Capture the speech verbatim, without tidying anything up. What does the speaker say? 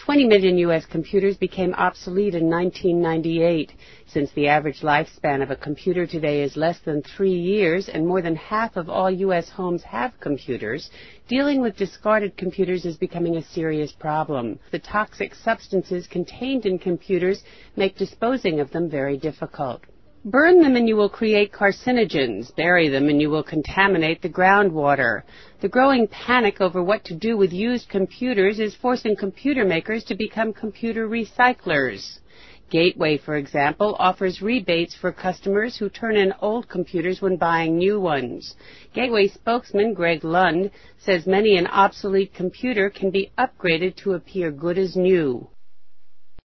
twenty million U S computers became obsolete in nineteen ninety-eight. Since the average lifespan of a computer today is less than three years and more than half of all U S homes have computers, dealing with discarded computers is becoming a serious problem. The toxic substances contained in computers make disposing of them very difficult. Burn them and you will create carcinogens. Bury them and you will contaminate the groundwater. The growing panic over what to do with used computers is forcing computer makers to become computer recyclers. Gateway, for example, offers rebates for customers who turn in old computers when buying new ones. Gateway spokesman Greg Lund says many an obsolete computer can be upgraded to appear good as new.